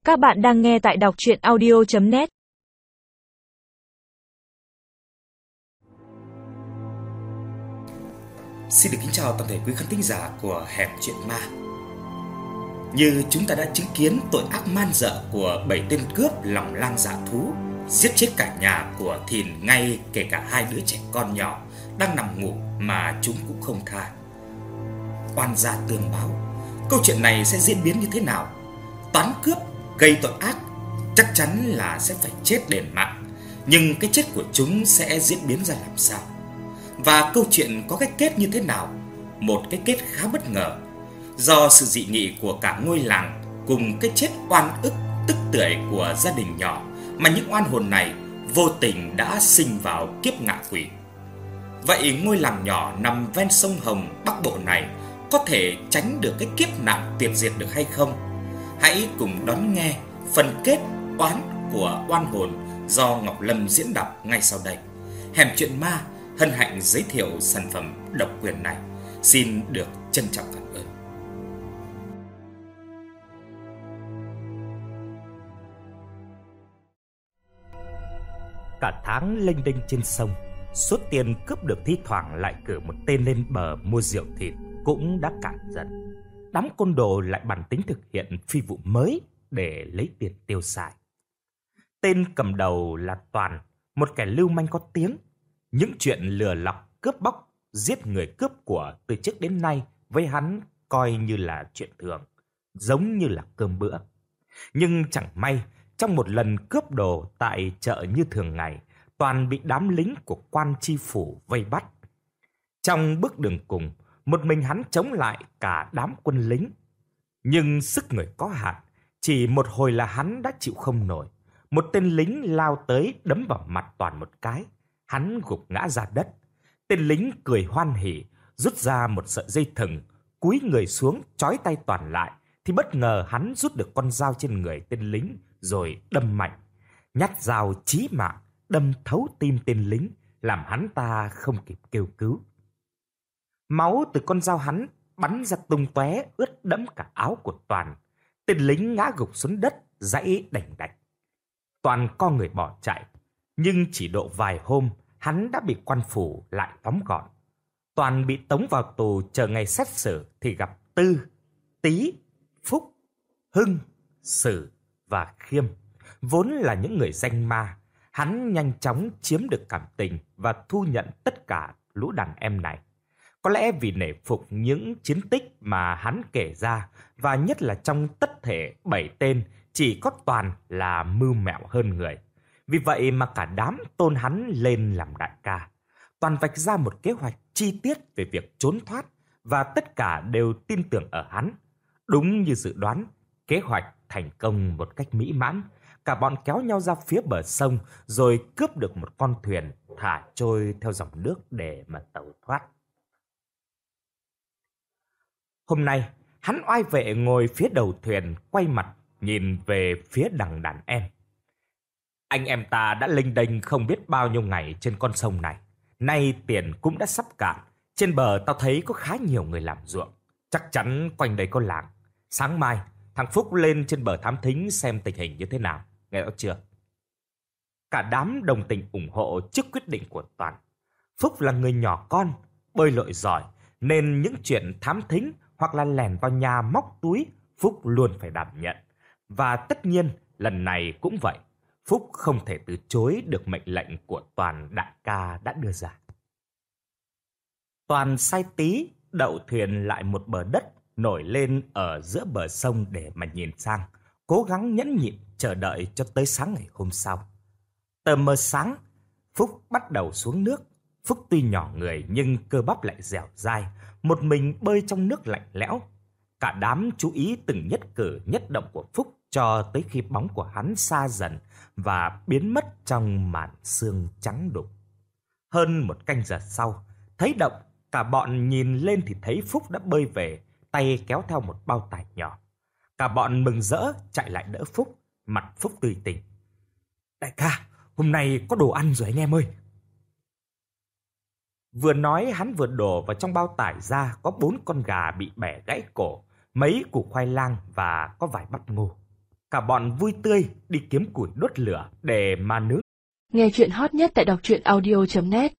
Các bạn đang nghe tại đọc truyện audio.net. Xin được kính chào toàn thể quý khán thính giả của Hẻm Chuyện Ma. Như chúng ta đã chứng kiến tội ác man dợ của 7 tên cướp lòng lang dạ thú, giết chết cả nhà của Thìn, ngay kể cả 2 đứa trẻ con nhỏ đang nằm ngủ mà chúng cũng không tha. Oan gia tương báo, câu chuyện này sẽ diễn biến như thế nào? Toán cướp gây tội ác chắc chắn là sẽ phải chết đền mạng, nhưng cái chết của chúng sẽ diễn biến ra làm sao? Và câu chuyện có cái kết như thế nào? Một cái kết khá bất ngờ, do sự dị nghị của cả ngôi làng cùng cái chết oan ức tức tưởi của gia đình nhỏ mà những oan hồn này vô tình đã sinh vào kiếp ngạ quỷ. Vậy ngôi làng nhỏ nằm ven sông Hồng Bắc Bộ này có thể tránh được cái kiếp nạn tuyệt diệt được hay không? Hãy cùng đón nghe phần kết oán của oan hồn do Ngọc Lâm diễn đọc ngay sau đây. Hẻm Chuyện Ma hân hạnh giới thiệu sản phẩm độc quyền này. Xin được trân trọng cảm ơn. Cả tháng lênh đênh trên sông, số tiền cướp được thi thoảng lại cử một tên lên bờ mua rượu thịt cũng đã cạn dần. Đám côn đồ lại bàn tính thực hiện phi vụ mới để lấy tiền tiêu xài. Tên cầm đầu là Toàn, một kẻ lưu manh có tiếng. Những chuyện lừa lọc, cướp bóc, giết người cướp của từ trước đến nay với hắn coi như là chuyện thường, giống như là cơm bữa. Nhưng chẳng may, trong một lần cướp đồ tại chợ như thường ngày, Toàn bị đám lính của quan tri phủ vây bắt. Trong bước đường cùng, một mình hắn chống lại cả đám quân lính. Nhưng sức người có hạn, chỉ một hồi là hắn đã chịu không nổi. Một tên lính lao tới đấm vào mặt Toàn một cái. Hắn gục ngã ra đất. Tên lính cười hoan hỉ, rút ra một sợi dây thừng, cúi người xuống trói tay Toàn lại, thì bất ngờ hắn rút được con dao trên người tên lính rồi đâm mạnh. Nhát dao chí mạng đâm thấu tim tên lính, làm hắn ta không kịp kêu cứu. Máu từ con dao hắn bắn ra tung tóe, ướt đẫm cả áo của Toàn. Tên lính ngã gục xuống đất, giãy đành đạch. Toàn co người bỏ chạy, nhưng chỉ độ vài hôm, hắn đã bị quan phủ lại tóm gọn. Toàn bị tống vào tù chờ ngày xét xử thì gặp Tư, Tý, Phúc, Hưng, Sử và Khiêm, vốn là những người danh ma. Hắn nhanh chóng chiếm được cảm tình và thu nhận tất cả lũ đàn em này. Có lẽ vì nể phục những chiến tích mà hắn kể ra, và nhất là trong tất thể 7 tên chỉ có Toàn là mưu mẹo hơn người. Vì vậy mà cả đám tôn hắn lên làm đại ca. Toàn vạch ra một kế hoạch chi tiết về việc trốn thoát, và tất cả đều tin tưởng ở hắn. Đúng như dự đoán, kế hoạch thành công một cách mỹ mãn. Cả bọn kéo nhau ra phía bờ sông rồi cướp được một con thuyền thả trôi theo dòng nước để mà tẩu thoát. Hôm nay, hắn oai vệ ngồi phía đầu thuyền, quay mặt nhìn về phía đằng đàn em. Anh em ta đã lênh đênh không biết bao nhiêu ngày trên con sông này. Nay tiền cũng đã sắp cạn. Trên bờ tao thấy có khá nhiều người làm ruộng. Chắc chắn quanh đây có làng. Sáng mai, thằng Phúc lên trên bờ thám thính xem tình hình như thế nào. Nghe rõ chưa? Cả đám đồng tình ủng hộ trước quyết định của Toàn. Phúc là người nhỏ con, bơi lội giỏi, nên những chuyện thám thính hoặc là lèn vào nhà móc túi, Phúc luôn phải đảm nhận. Và tất nhiên, lần này cũng vậy. Phúc không thể từ chối được mệnh lệnh của Toàn đại ca đã đưa ra. Toàn sai Tý đậu thuyền lại một bờ đất nổi lên ở giữa bờ sông để mà nhìn sang, cố gắng nhẫn nhịn chờ đợi cho tới sáng ngày hôm sau. Tờ mờ sáng, Phúc bắt đầu xuống nước. Phúc tuy nhỏ người nhưng cơ bắp lại dẻo dai, một mình bơi trong nước lạnh lẽo. Cả đám chú ý từng nhất cử nhất động của Phúc cho tới khi bóng của hắn xa dần và biến mất trong màn sương trắng đục. Hơn một canh giờ sau, thấy động, cả bọn nhìn lên thì thấy Phúc đã bơi về, tay kéo theo một bao tải nhỏ. Cả bọn mừng rỡ chạy lại đỡ Phúc, mặt Phúc tươi tỉnh. Đại ca, hôm nay có đồ ăn rồi anh em ơi. Vừa nói hắn vừa đổ vào trong bao tải ra có 4 con gà bị bẻ gãy cổ, mấy củ khoai lang và có vài bắp ngô. Cả bọn vui tươi đi kiếm củi đốt lửa để mà nướng. Nghe chuyện hot nhất tại đọc truyện audio.net